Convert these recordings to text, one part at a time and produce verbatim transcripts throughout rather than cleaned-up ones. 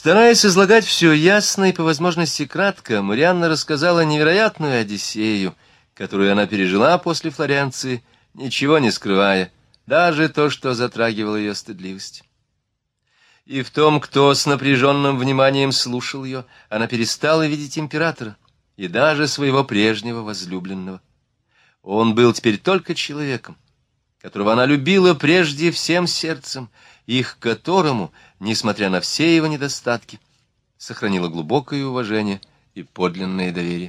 Стараясь излагать все ясно и по возможности кратко, Марианна рассказала невероятную Одиссею, которую она пережила после Флоренции, ничего не скрывая, даже то, что затрагивало ее стыдливость. И в том, кто с напряженным вниманием слушал ее, она перестала видеть императора и даже своего прежнего возлюбленного. Он был теперь только человеком, которого она любила прежде всем сердцем, и к которому, несмотря на все его недостатки, сохранила глубокое уважение и подлинное доверие.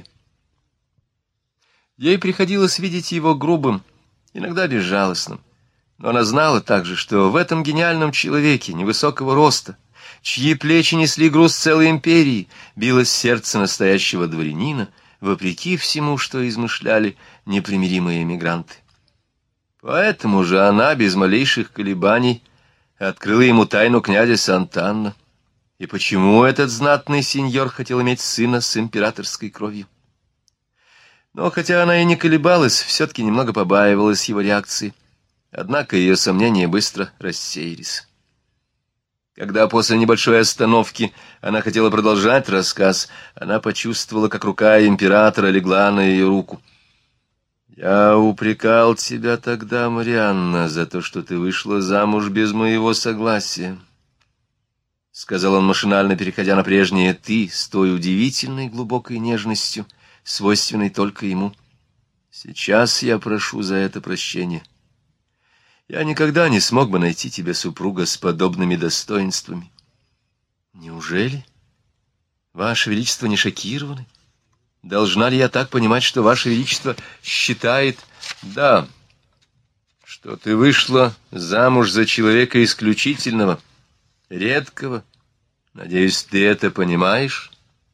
Ей приходилось видеть его грубым, иногда безжалостным, но она знала также, что в этом гениальном человеке невысокого роста, чьи плечи несли груз целой империи, билось сердце настоящего дворянина, вопреки всему, что измышляли непримиримые эмигранты. Поэтому же она без малейших колебаний открыла ему тайну князя Сант'Анна, и почему этот знатный сеньор хотел иметь сына с императорской кровью. Но хотя она и не колебалась, все-таки немного побаивалась его реакции, однако ее сомнения быстро рассеялись. Когда после небольшой остановки она хотела продолжать рассказ, она почувствовала, как рука императора легла на ее руку. «Я упрекал тебя тогда, Марианна, за то, что ты вышла замуж без моего согласия», — сказал он, машинально переходя на прежнее «ты» с той удивительной глубокой нежностью, свойственной только ему. «Сейчас я прошу за это прощения. Я никогда не смог бы найти тебе супруга с подобными достоинствами». «Неужели? Ваше Величество не шокированы? Должна ли я так понимать, что Ваше Величество считает...» «Да, что ты вышла замуж за человека исключительного, редкого. Надеюсь, ты это понимаешь?»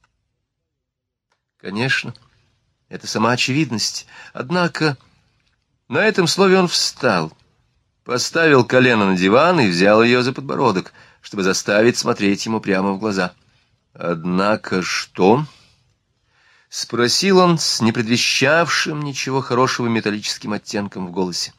«Конечно, это сама очевидность. Однако...» На этом слове он встал, поставил колено на диван и взял ее за подбородок, чтобы заставить смотреть ему прямо в глаза. «Однако что?» — спросил он с непредвещавшим ничего хорошего металлическим оттенком в голосе.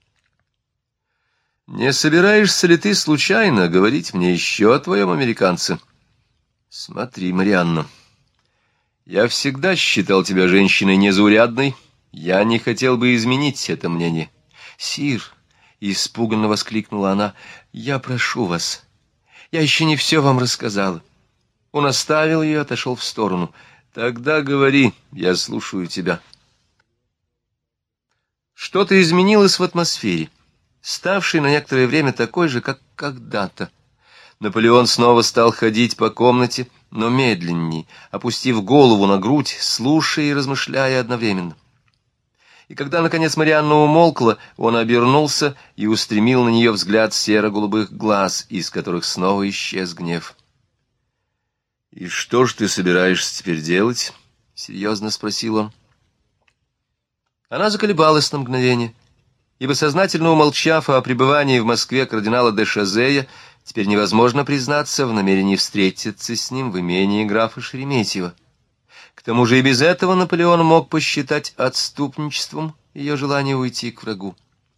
«Не собираешься ли ты случайно говорить мне еще о твоем американце? Смотри, Марианна, я всегда считал тебя женщиной незаурядной, я не хотел бы изменить это мнение». «Сир!» — испуганно воскликнула она. «Я прошу вас, я еще не все вам рассказала». Он оставил ее и отошел в сторону. «Тогда говори, я слушаю тебя». Что-то изменилось в атмосфере, ставшей на некоторое время такой же, как когда-то. Наполеон снова стал ходить по комнате, но медленнее, опустив голову на грудь, слушая и размышляя одновременно. И когда, наконец, Марианна умолкла, он обернулся и устремил на нее взгляд серо-голубых глаз, из которых снова исчез гнев. «И что ж ты собираешься теперь делать?» — серьезно спросил он. Она заколебалась на мгновение, ибо, сознательно умолчав о пребывании в Москве кардинала де Шазея, теперь невозможно признаться в намерении встретиться с ним в имении графа Шереметьева. К тому же и без этого Наполеон мог посчитать отступничеством ее желание уйти к врагу.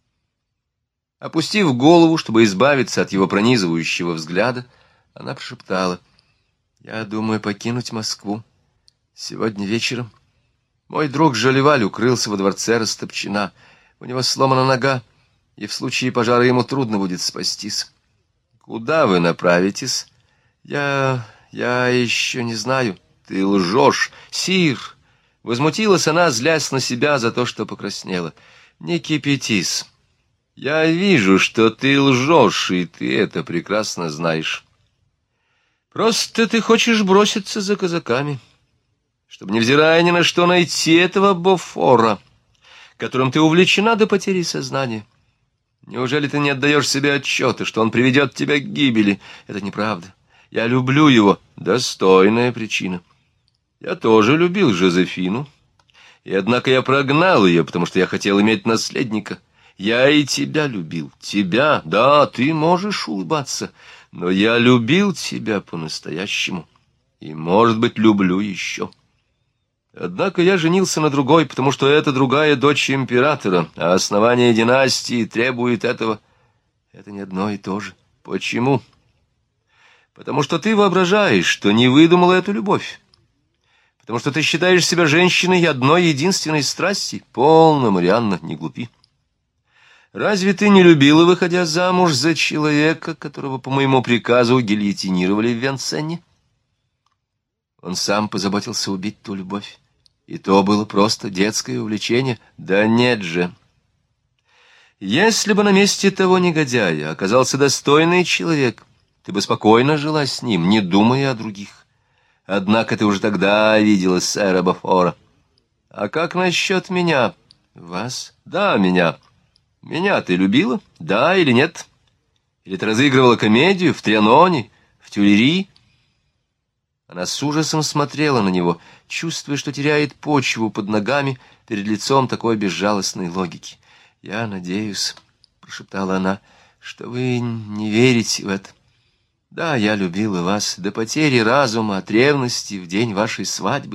Опустив голову, чтобы избавиться от его пронизывающего взгляда, она прошептала: «Я думаю покинуть Москву сегодня вечером. Мой друг Жолеваль укрылся во дворце Растопчина. У него сломана нога, и в случае пожара ему трудно будет спастись». «Куда вы направитесь?» «Я... я еще не знаю». «Ты лжешь, сир!» Возмутилась она, злясь на себя за то, что покраснела. «Не кипятись. Я вижу, что ты лжешь, и ты это прекрасно знаешь. Просто ты хочешь броситься за казаками, чтобы, невзирая ни на что, найти этого Бофора, которым ты увлечена до потери сознания. Неужели ты не отдаешь себе отчета, что он приведет тебя к гибели? Это неправда. Я люблю его. Достойная причина. Я тоже любил Жозефину, и однако я прогнал ее, потому что я хотел иметь наследника. Я и тебя любил. Тебя, да, ты можешь улыбаться, но я любил тебя по-настоящему, и, может быть, люблю еще. Однако я женился на другой, потому что это другая дочь императора, а основание династии требует этого. Это не одно и то же. Почему? потому что ты воображаешь, что не выдумала эту любовь, потому что ты считаешь себя женщиной одной единственной страсти. Полно, Марианна, не глупи. Разве ты не любила, выходя замуж за человека, которого по моему приказу гильотинировали в Венцене? Он сам позаботился убить ту любовь. И то было просто детское увлечение. Да нет же. Если бы на месте того негодяя оказался достойный человек, ты бы спокойно жила с ним, не думая о других. Однако ты уже тогда видела сэра Бофора. А как насчет меня? Вас? Да, меня. Меня ты любила? Да или нет? Или ты разыгрывала комедию в Трианоне, в Тюильри? Она с ужасом смотрела на него, чувствуя, что теряет почву под ногами перед лицом такой безжалостной логики. «Я надеюсь», — прошептала она, — «что вы не верите в это. Да, я любила вас до потери разума от ревности в день вашей свадьбы.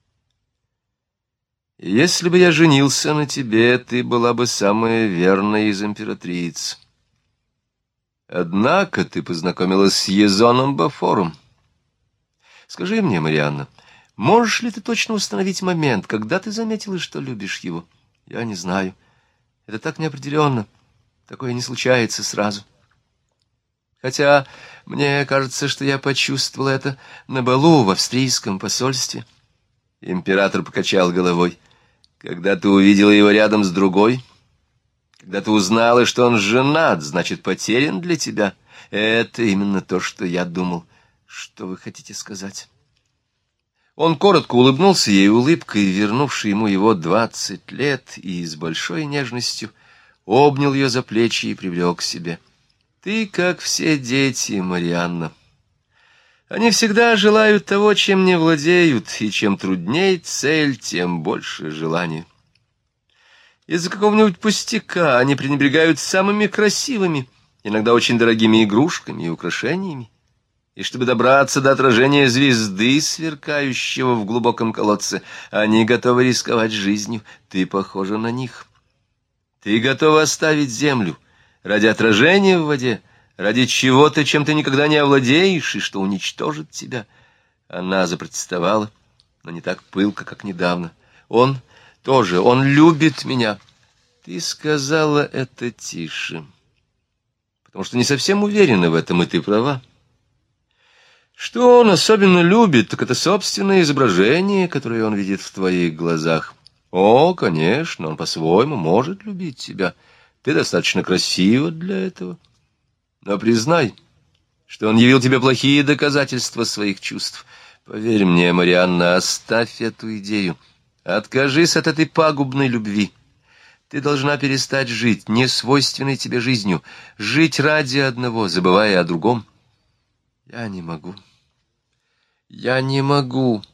Если бы я женился на тебе, ты была бы самая верная из императриц. Однако ты познакомилась с Езоном Бофором. Скажи мне, Марианна, можешь ли ты точно установить момент, когда ты заметила, что любишь его? Я не знаю. Это так неопределенно. Такое не случается сразу. Хотя мне кажется, что я почувствовала это на балу в австрийском посольстве». Император покачал головой. «Когда ты увидела его рядом с другой, когда ты узнала, что он женат, значит, потерян для тебя. Это именно то, что я думал. Что вы хотите сказать?» Он коротко улыбнулся ей улыбкой, вернувшей ему его двадцать лет, и с большой нежностью обнял ее за плечи и привлек к себе. «Ты, как все дети, Марианна. Они всегда желают того, чем не владеют, и чем трудней цель, тем больше желания. Из-за какого-нибудь пустяка они пренебрегают самыми красивыми, иногда очень дорогими игрушками и украшениями. И чтобы добраться до отражения звезды, сверкающего в глубоком колодце, они готовы рисковать жизнью. Ты похожа на них. Ты готова оставить землю ради отражения в воде, ради чего-то, чем ты никогда не овладеешь, и что уничтожит тебя». Она запротестовала, но не так пылко, как недавно. «Он тоже, он любит меня». Ты сказала это тише, потому что не совсем уверена в этом, и ты права. Что он особенно любит, так это собственное изображение, которое он видит в твоих глазах. О, конечно, он по-своему может любить тебя. Ты достаточно красива для этого. Но признай, что он явил тебе плохие доказательства своих чувств. Поверь мне, Марианна, оставь эту идею. Откажись от этой пагубной любви. Ты должна перестать жить несвойственной тебе жизнью, жить ради одного, забывая о другом. Я не могу. Я не могу.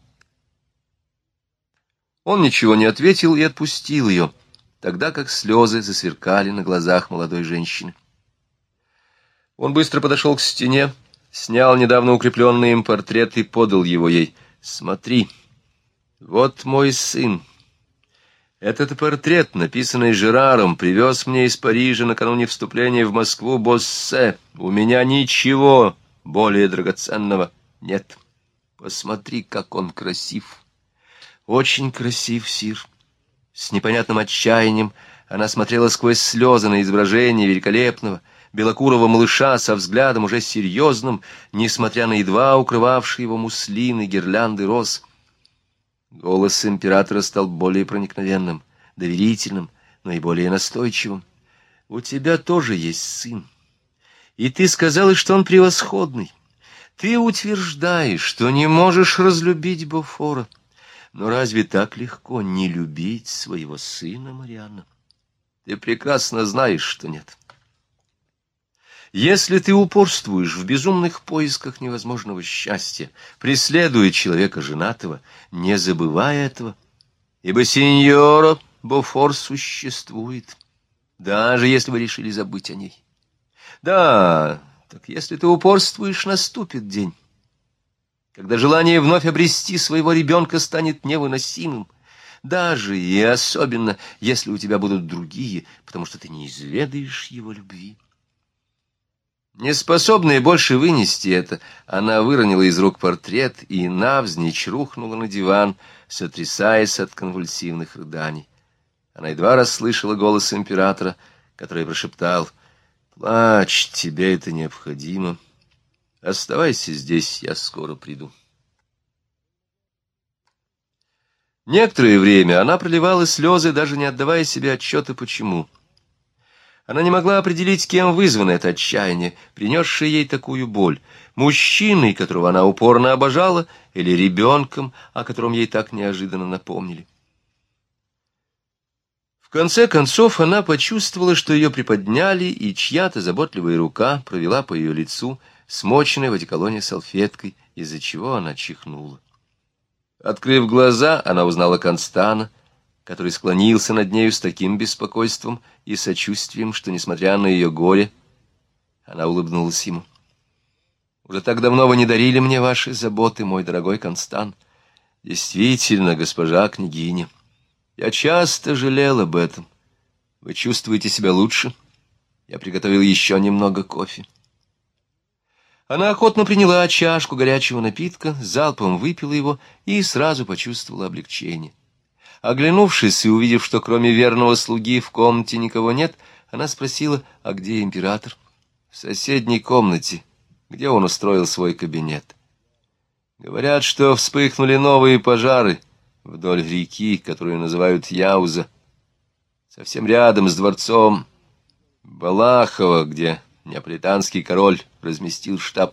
Он ничего не ответил и отпустил ее, тогда как слезы засверкали на глазах молодой женщины. Он быстро подошел к стене, снял недавно укрепленный им портрет и подал его ей. «Смотри, вот мой сын. Этот портрет, написанный Жераром, привез мне из Парижа накануне вступления в Москву Боссе. У меня ничего более драгоценного нет. Посмотри, как он красив». «Очень красив, сир». С непонятным отчаянием она смотрела сквозь слезы на изображение великолепного белокурого малыша со взглядом уже серьезным, несмотря на едва укрывавшие его муслины, гирлянды роз. Голос императора стал более проникновенным, доверительным, но и более настойчивым. «У тебя тоже есть сын, и ты сказала, что он превосходный. Ты утверждаешь, что не можешь разлюбить Бофора. Но разве так легко не любить своего сына, Марианна? Ты прекрасно знаешь, что нет. Если ты упорствуешь в безумных поисках невозможного счастья, преследуя человека женатого, не забывай этого, ибо сеньора Бофор существует, даже если вы решили забыть о ней. Да, так если ты упорствуешь, наступит день, когда желание вновь обрести своего ребенка станет невыносимым, даже и особенно, если у тебя будут другие, потому что ты не изведаешь его любви. Неспособная больше вынести это, она выронила из рук портрет и навзничь рухнула на диван, сотрясаясь от конвульсивных рыданий. Она едва расслышала голос императора, который прошептал: «Плачь, тебе это необходимо. Оставайся здесь, я скоро приду». Некоторое время она проливала слезы, даже не отдавая себе отчета, почему. Она не могла определить, кем вызвано это отчаяние, принесшее ей такую боль: мужчиной, которого она упорно обожала, или ребенком, о котором ей так неожиданно напомнили. В конце концов она почувствовала, что ее приподняли, и чья-то заботливая рука провела по ее лицу, смоченной в одеколоне салфеткой, из-за чего она чихнула. Открыв глаза, она узнала Констана, который склонился над нею с таким беспокойством и сочувствием, что, несмотря на ее горе, она улыбнулась ему. «Уже так давно вы не дарили мне ваши заботы, мой дорогой Констан. Действительно, госпожа княгиня, я часто жалел об этом. Вы чувствуете себя лучше? Я приготовил еще немного кофе». Она охотно приняла чашку горячего напитка, залпом выпила его и сразу почувствовала облегчение. Оглянувшись и увидев, что кроме верного слуги в комнате никого нет, она спросила: «А где император?» «В соседней комнате, где он устроил свой кабинет. Говорят, что вспыхнули новые пожары вдоль реки, которую называют Яуза, совсем рядом с дворцом Балахова, где неаполитанский король разместил штаб».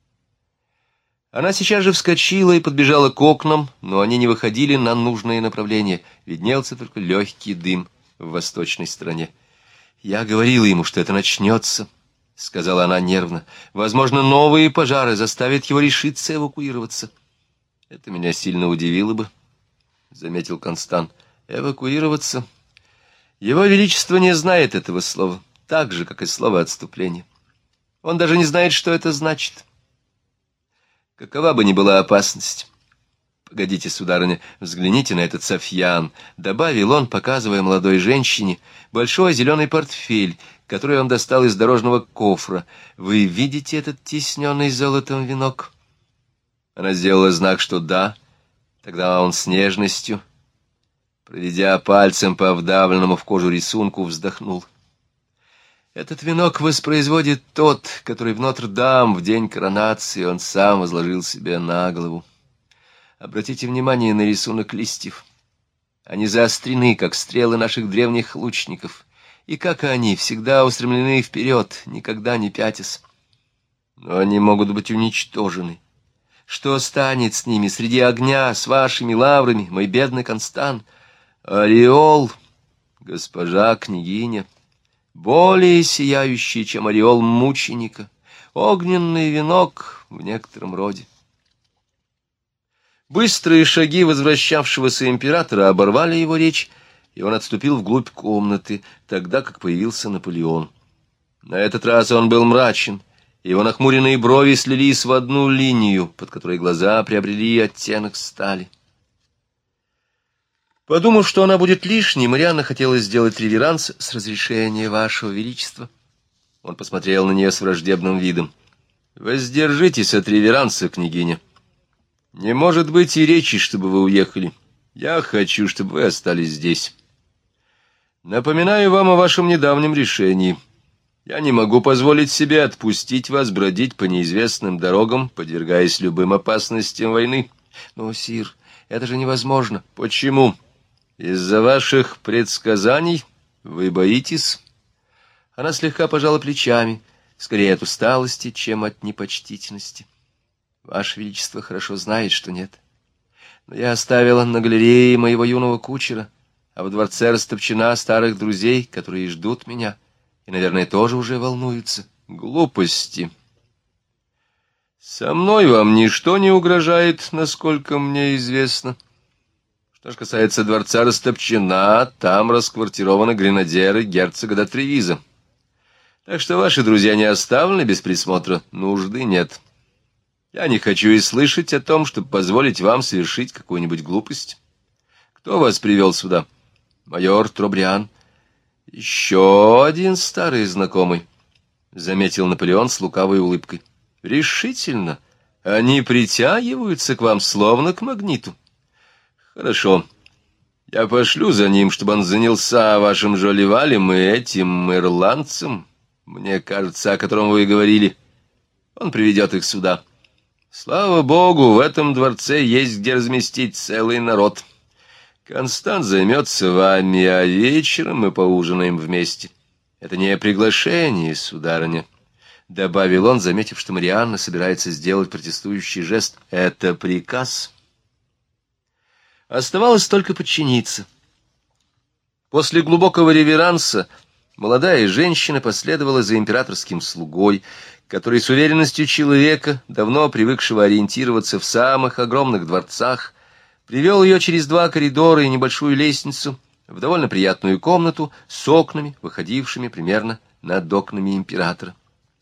Она сейчас же вскочила и подбежала к окнам, но они не выходили на нужное направление. Виднелся только легкий дым в восточной стороне. «Я говорила ему, что это начнется», — сказала она нервно. «Возможно, новые пожары заставят его решиться эвакуироваться». «Это меня сильно удивило бы», — заметил Констан. «Эвакуироваться? Его Величество не знает этого слова, так же, как и слово «отступление». Он даже не знает, что это значит. Какова бы ни была опасность. Погодите, сударыня, взгляните на этот софьян», — добавил он, показывая молодой женщине большой зеленый портфель, который он достал из дорожного кофра. «Вы видите этот тисненный золотом венок?» Она сделала знак, что да. Тогда он с нежностью, проведя пальцем по вдавленному в кожу рисунку, вздохнул. «Этот венок воспроизводит тот, который в Нотр-Дам в день коронации он сам возложил себе на голову. Обратите внимание на рисунок листьев. Они заострены, как стрелы наших древних лучников, и, как и они, всегда устремлены вперед, никогда не пятясь. Но они могут быть уничтожены. Что станет с ними среди огня, с вашими лаврами, мой бедный Констан? Ореол, госпожа княгиня, более сияющий, чем ореол мученика, огненный венок в некотором роде». Быстрые шаги возвращавшегося императора оборвали его речь, и он отступил вглубь комнаты, тогда как появился Наполеон. На этот раз он был мрачен, и его нахмуренные брови слились в одну линию, под которой глаза приобрели оттенок стали. Подумав, что она будет лишней, Марианна хотела сделать реверанс с разрешения вашего величества. Он посмотрел на нее с враждебным видом. «Воздержитесь от реверанса, княгиня. Не может быть и речи, чтобы вы уехали. Я хочу, чтобы вы остались здесь. Напоминаю вам о вашем недавнем решении. Я не могу позволить себе отпустить вас бродить по неизвестным дорогам, подвергаясь любым опасностям войны». «Но, сир, это же невозможно». «Почему? Из-за ваших предсказаний? Вы боитесь?» Она слегка пожала плечами, скорее от усталости, чем от непочтительности. «Ваше Величество хорошо знает, что нет. Но я оставила на галерее моего юного кучера, а во дворце растопчена старых друзей, которые ждут меня, и, наверное, тоже уже волнуются». «Глупости. Со мной вам ничто не угрожает, насколько мне известно. Что же касается дворца растопчена, там расквартированы гренадеры герцога де Тревиза. Так что ваши друзья не оставлены без присмотра, нужды нет. Я не хочу и слышать о том, чтобы позволить вам совершить какую-нибудь глупость. Кто вас привел сюда?» «Майор Тробриан». «Еще один старый знакомый. — заметил Наполеон с лукавой улыбкой. — Решительно. Они притягиваются к вам, словно к магниту. — Хорошо. Я пошлю за ним, чтобы он занялся вашим Жолливалем и этим ирландцем, мне кажется, о котором вы говорили. Он приведет их сюда. Слава богу, в этом дворце есть где разместить целый народ. Констант займется вами, а вечером мы поужинаем вместе. Это не приглашение, сударыня, — добавил он, заметив, что Марианна собирается сделать протестующий жест. Это приказ. Оставалось только подчиниться. После глубокого реверанса молодая женщина последовала за императорским слугой, который с уверенностью человека, давно привыкшего ориентироваться в самых огромных дворцах, привел ее через два коридора и небольшую лестницу в довольно приятную комнату с окнами, выходившими примерно над окнами императора.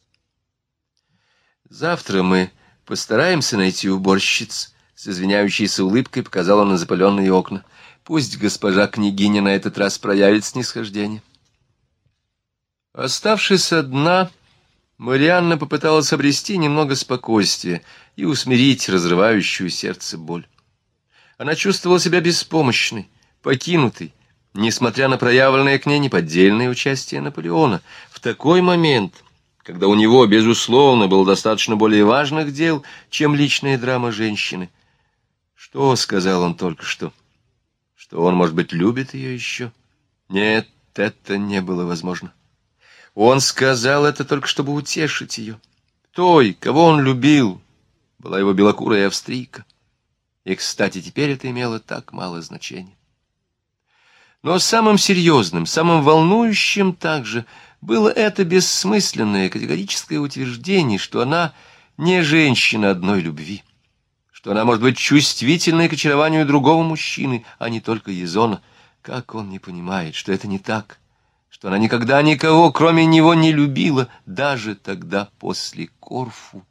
«Завтра мы постараемся найти уборщиц», — с извиняющейся улыбкой показал он на запаленные окна. «Пусть госпожа княгиня на этот раз проявит снисхождение». Оставшись одна, Марианна попыталась обрести немного спокойствия и усмирить разрывающую сердце боль. Она чувствовала себя беспомощной, покинутой, несмотря на проявленное к ней неподдельное участие Наполеона. В такой момент, когда у него, безусловно, было достаточно более важных дел, чем личная драма женщины. Что сказал он только что? Что он, может быть, любит ее еще? Нет, это не было возможно. Он сказал это только чтобы утешить ее. Той, кого он любил, была его белокурая австрийка. И, кстати, теперь это имело так мало значения. Но самым серьезным, самым волнующим также было это бессмысленное категорическое утверждение, что она не женщина одной любви, что она может быть чувствительной к очарованию другого мужчины, а не только Езона. Как он не понимает, что это не так, что она никогда никого, кроме него, не любила, даже тогда, после Корфу.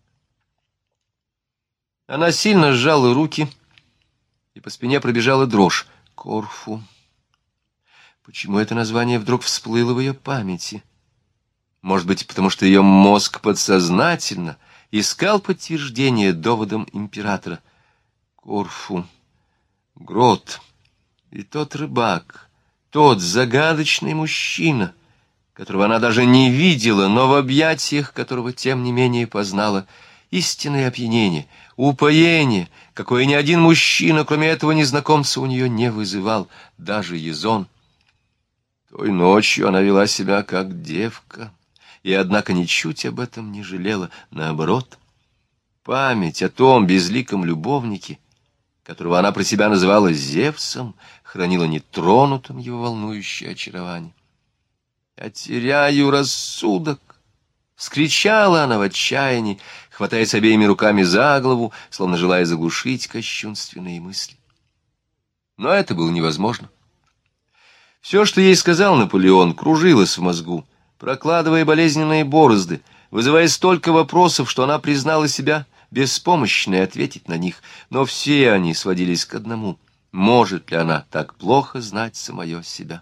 Она сильно сжала руки, и по спине пробежала дрожь. Корфу. Почему это название вдруг всплыло в ее памяти? Может быть, потому что ее мозг подсознательно искал подтверждение доводам императора. Корфу. Грот. И тот рыбак, тот загадочный мужчина, которого она даже не видела, но в объятиях которого, тем не менее, познала истинное опьянение, упоение, какое ни один мужчина, кроме этого незнакомца, у нее не вызывал, даже Езон. Той ночью она вела себя как девка, и, однако, ничуть об этом не жалела, наоборот. Память о том безликом любовнике, которого она про себя называла Зевсом, хранила нетронутым его волнующее очарование. «Я теряю рассудок!» — вскричала она в отчаянии, хватаясь обеими руками за голову, словно желая заглушить кощунственные мысли. Но это было невозможно. Все, что ей сказал Наполеон, кружилось в мозгу, прокладывая болезненные борозды, вызывая столько вопросов, что она признала себя беспомощной ответить на них, но все они сводились к одному: может ли она так плохо знать самое себя?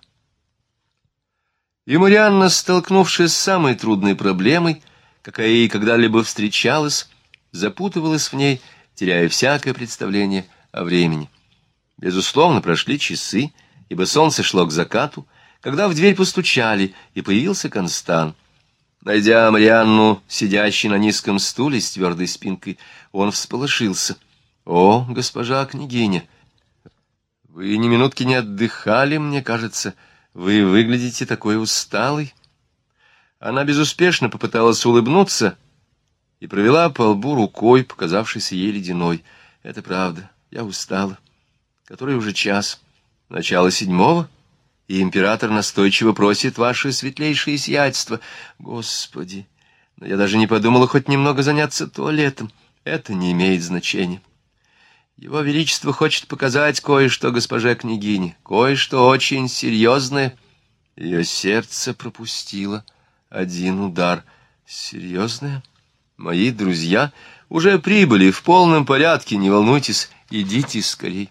И Марианна, столкнувшись с самой трудной проблемой, какая ей когда-либо встречалась, запутывалась в ней, теряя всякое представление о времени. Безусловно, прошли часы, ибо солнце шло к закату, когда в дверь постучали, и появился Констант. Найдя Марианну, сидящей на низком стуле с твердой спинкой, он всполошился. — О, госпожа княгиня, вы ни минутки не отдыхали, мне кажется, вы выглядите такой усталой. Она безуспешно попыталась улыбнуться и провела по лбу рукой, показавшейся ей ледяной. — Это правда, я устала. Который уже час? Начало седьмого? И император настойчиво просит ваше светлейшее сиятельство. Господи, но я даже не подумала хоть немного заняться туалетом. Это не имеет значения. Его Величество хочет показать кое-что госпоже княгине, кое-что очень серьезное. Ее сердце пропустило один удар. Серьезное? Мои друзья уже прибыли в полном порядке, не волнуйтесь, идите скорей.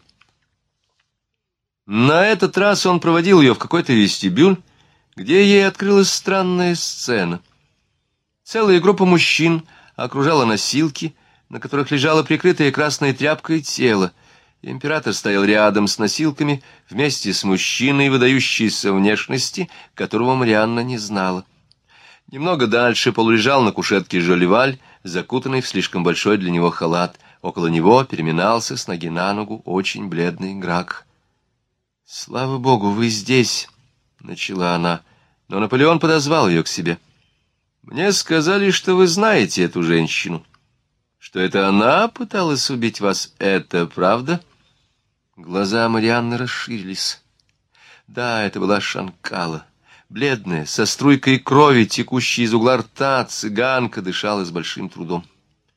На этот раз он проводил ее в какой-то вестибюль, где ей открылась странная сцена. Целая группа мужчин окружала носилки, на которых лежало прикрытое красной тряпкой тело. Император стоял рядом с носилками вместе с мужчиной выдающейся внешности, которого Марианна не знала. Немного дальше полулежал на кушетке Жолливаль, закутанный в слишком большой для него халат. Около него переминался с ноги на ногу очень бледный Грак. «Слава богу, вы здесь!» — начала она, но Наполеон подозвал ее к себе. «Мне сказали, что вы знаете эту женщину, что это она пыталась убить вас. Это правда?» Глаза Марианны расширились. Да, это была Шанкала. Бледная, со струйкой крови, текущей из угла рта, цыганка дышала с большим трудом.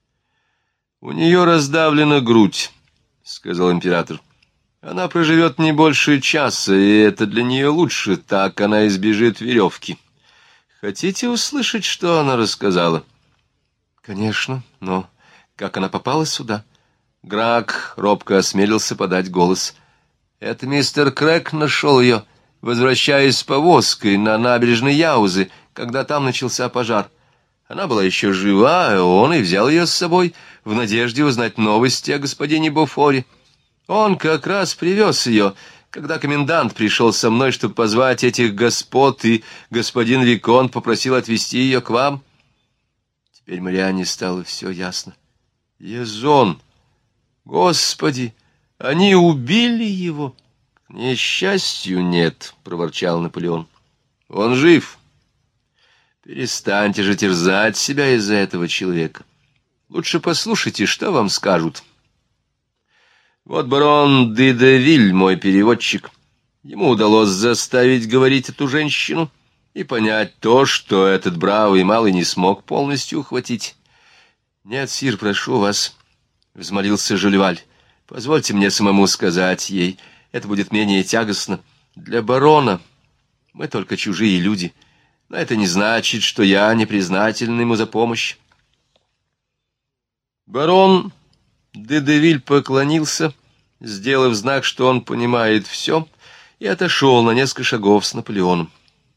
«У нее раздавлена грудь», — сказал император. «Она проживет не больше часа, и это для нее лучше, так она избежит веревки. Хотите услышать, что она рассказала?» «Конечно, но как она попала сюда?» Грак робко осмелился подать голос. «Это мистер Крэк нашел ее, возвращаясь с повозкой на набережной Яузы, когда там начался пожар. Она была еще жива, а он и взял ее с собой в надежде узнать новости о господине Бофоре. Он как раз привез ее, когда комендант пришел со мной, чтобы позвать этих господ, и господин Виконт попросил отвезти ее к вам». Теперь Марианне стало все ясно. «Езон! Господи! Они убили его!» «К несчастью, нет», — проворчал Наполеон. «Он жив. Перестаньте же терзать себя из-за этого человека. Лучше послушайте, что вам скажут. Вот барон де Девиль, мой переводчик. Ему удалось заставить говорить эту женщину и понять то, что этот бравый малый не смог полностью ухватить. «Нет, сир, прошу вас», — взмолился Жолливаль, — «позвольте мне самому сказать ей. Это будет менее тягостно. Для барона мы только чужие люди, но это не значит, что я не признателен ему за помощь». Барон де Девиль поклонился, сделав знак, что он понимает все, и отошел на несколько шагов с Наполеоном.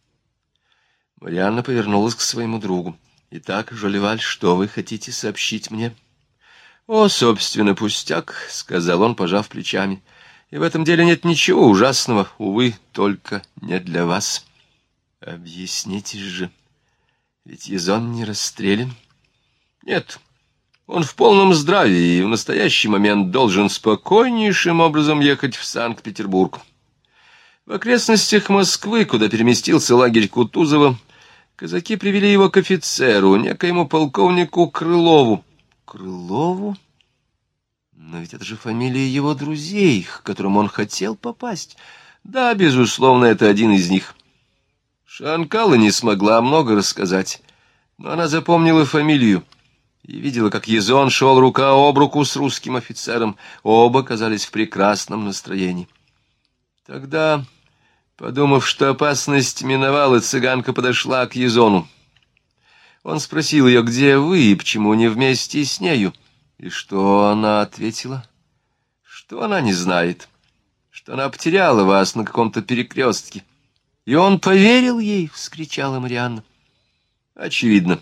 Марианна повернулась к своему другу. «Итак, Жолливаль, что вы хотите сообщить мне?» «О, собственно, пустяк», — сказал он, пожав плечами. «И в этом деле нет ничего ужасного, увы, только не для вас». «Объяснитесь же, ведь Езон не расстрелян?» «Нет, он в полном здравии и в настоящий момент должен спокойнейшим образом ехать в Санкт-Петербург. В окрестностях Москвы, куда переместился лагерь Кутузова, казаки привели его к офицеру, некоему полковнику Крылову». «Крылову? Но ведь это же фамилия его друзей, к которым он хотел попасть». «Да, безусловно, это один из них». Шанкала не смогла много рассказать, но она запомнила фамилию и видела, как Езон шел рука об руку с русским офицером. Оба казались в прекрасном настроении. Тогда, подумав, что опасность миновала, цыганка подошла к Езону. Он спросил ее, где вы и почему не вместе с нею. И что она ответила? Что она не знает, что она потеряла вас на каком-то перекрестке. «И он поверил ей!» — вскричала Марианна. «Очевидно.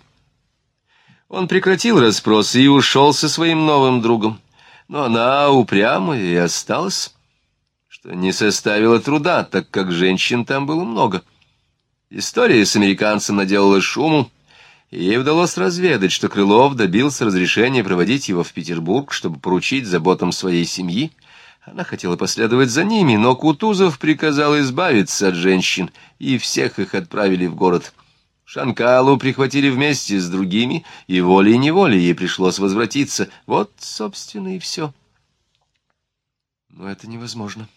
Он прекратил расспросы и ушел со своим новым другом. Но она упрямая и осталась, что не составило труда, так как женщин там было много. История с американцем наделала шуму, и ей удалось разведать, что Крылов добился разрешения проводить его в Петербург, чтобы поручить заботам своей семьи. Она хотела последовать за ними, но Кутузов приказал избавиться от женщин, и всех их отправили в город. Шанкалу прихватили вместе с другими, и волей-неволей ей пришлось возвратиться. Вот, собственно, и все». «Но это невозможно»,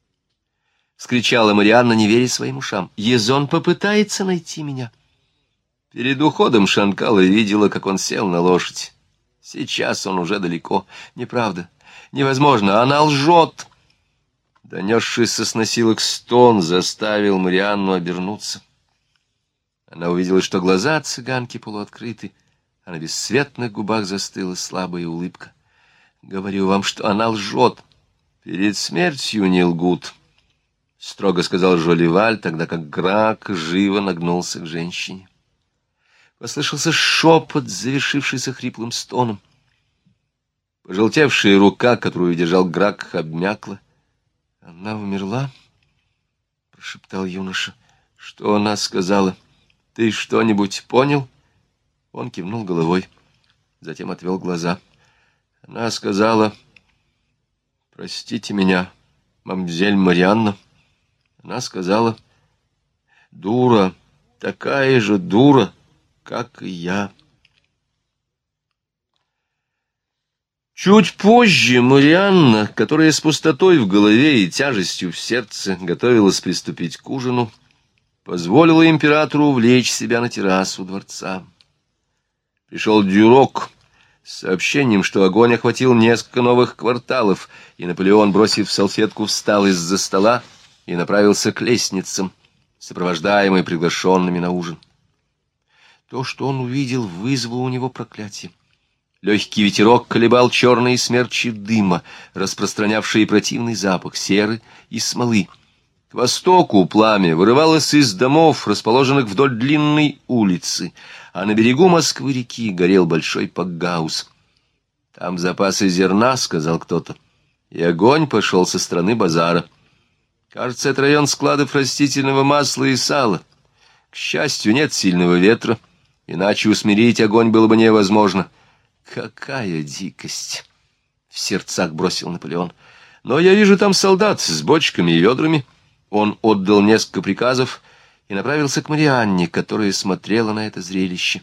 — вскричала Марианна, не веря своим ушам. «Езон попытается найти меня». Перед уходом Шанкала видела, как он сел на лошадь. Сейчас он уже далеко. Неправда. Невозможно. Она лжет. Донесшийся с носилок стон заставил Марианну обернуться. Она увидела, что глаза цыганки полуоткрыты, а на бесцветных губах застыла слабая улыбка. «Говорю вам, что она лжет. Перед смертью не лгут», — строго сказал Жолливаль, тогда как Грак живо нагнулся к женщине. Послышался шепот, завершившийся хриплым стоном. Пожелтевшая рука, которую держал Грак, обмякла. — Она умерла? — прошептал юноша. — Что она сказала? Ты что-нибудь понял? Он кивнул головой, затем отвел глаза. Она сказала: «Простите меня, мамзель Марианна». Она сказала: «Дура, такая же дура, как и я». Чуть позже Марианна, которая с пустотой в голове и тяжестью в сердце готовилась приступить к ужину, позволила императору увлечь себя на террасу дворца. Пришел Дюрок с сообщением, что огонь охватил несколько новых кварталов, и Наполеон, бросив салфетку, встал из-за стола и направился к лестницам, сопровождаемый приглашенными на ужин. То, что он увидел, вызвало у него проклятие. Легкий ветерок колебал черные смерчи дыма, распространявшие противный запах серы и смолы. К востоку пламя вырывалось из домов, расположенных вдоль длинной улицы, а на берегу Москвы-реки горел большой пакгаус. «Там запасы зерна», — сказал кто-то, и огонь пошел со стороны базара. «Кажется, это район складов растительного масла и сала. К счастью, нет сильного ветра, иначе усмирить огонь было бы невозможно». «Какая дикость!» — в сердцах бросил Наполеон. «Но я вижу там солдат с бочками и ведрами». Он отдал несколько приказов и направился к Марианне, которая смотрела на это зрелище.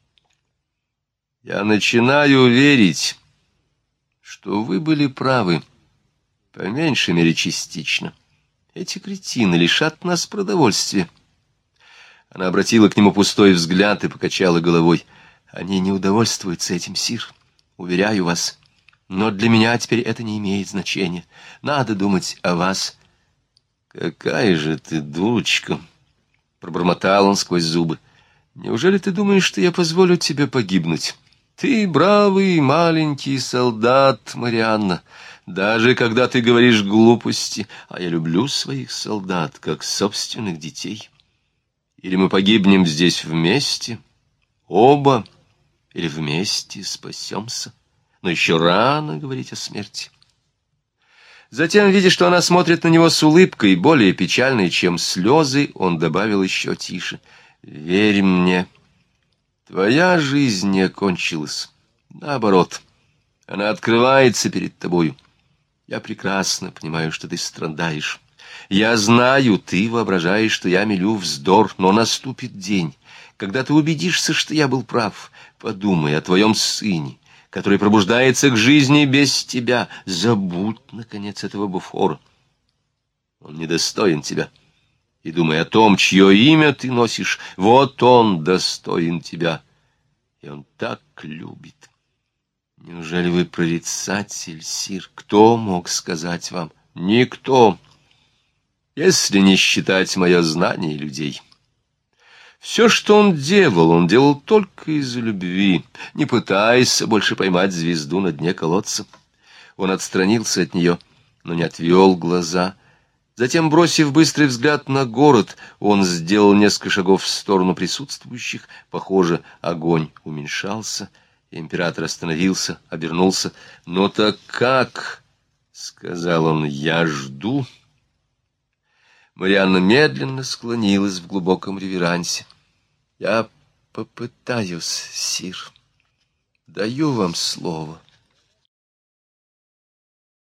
«Я начинаю верить, что вы были правы, по меньшей мере частично. Эти кретины лишат нас продовольствия». Она обратила к нему пустой взгляд и покачала головой. «Они не удовольствуются этим, сир, уверяю вас. Но для меня теперь это не имеет значения. Надо думать о вас». «Какая же ты дурочка!» — пробормотал он сквозь зубы. «Неужели ты думаешь, что я позволю тебе погибнуть? Ты бравый маленький солдат, Марианна, даже когда ты говоришь глупости, а я люблю своих солдат, как собственных детей. Или мы погибнем здесь вместе, оба, или вместе спасемся. Но еще рано говорить о смерти». Затем, видя, что она смотрит на него с улыбкой, более печальной, чем слезы, он добавил еще тише: «Верь мне, твоя жизнь не окончилась. Наоборот, она открывается перед тобою. Я прекрасно понимаю, что ты страдаешь. Я знаю, ты воображаешь, что я мелю вздор, но наступит день, когда ты убедишься, что я был прав. Подумай о твоем сыне, который пробуждается к жизни без тебя. Забудь, наконец, этого буфора. Он недостоин тебя. И думай о том, чье имя ты носишь. Вот он достоин тебя. И он так любит. Неужели вы прорицатель, сир? Кто мог сказать вам? Никто, если не считать мое знание людей». Все, что он делал, он делал только из-за любви, не пытаясь больше поймать звезду на дне колодца. Он отстранился от нее, но не отвел глаза. Затем, бросив быстрый взгляд на город, он сделал несколько шагов в сторону присутствующих. Похоже, огонь уменьшался. Император остановился, обернулся. «Ну так как?» — сказал он. «Я жду». Марианна медленно склонилась в глубоком реверансе. «Я попытаюсь, сир. Даю вам слово».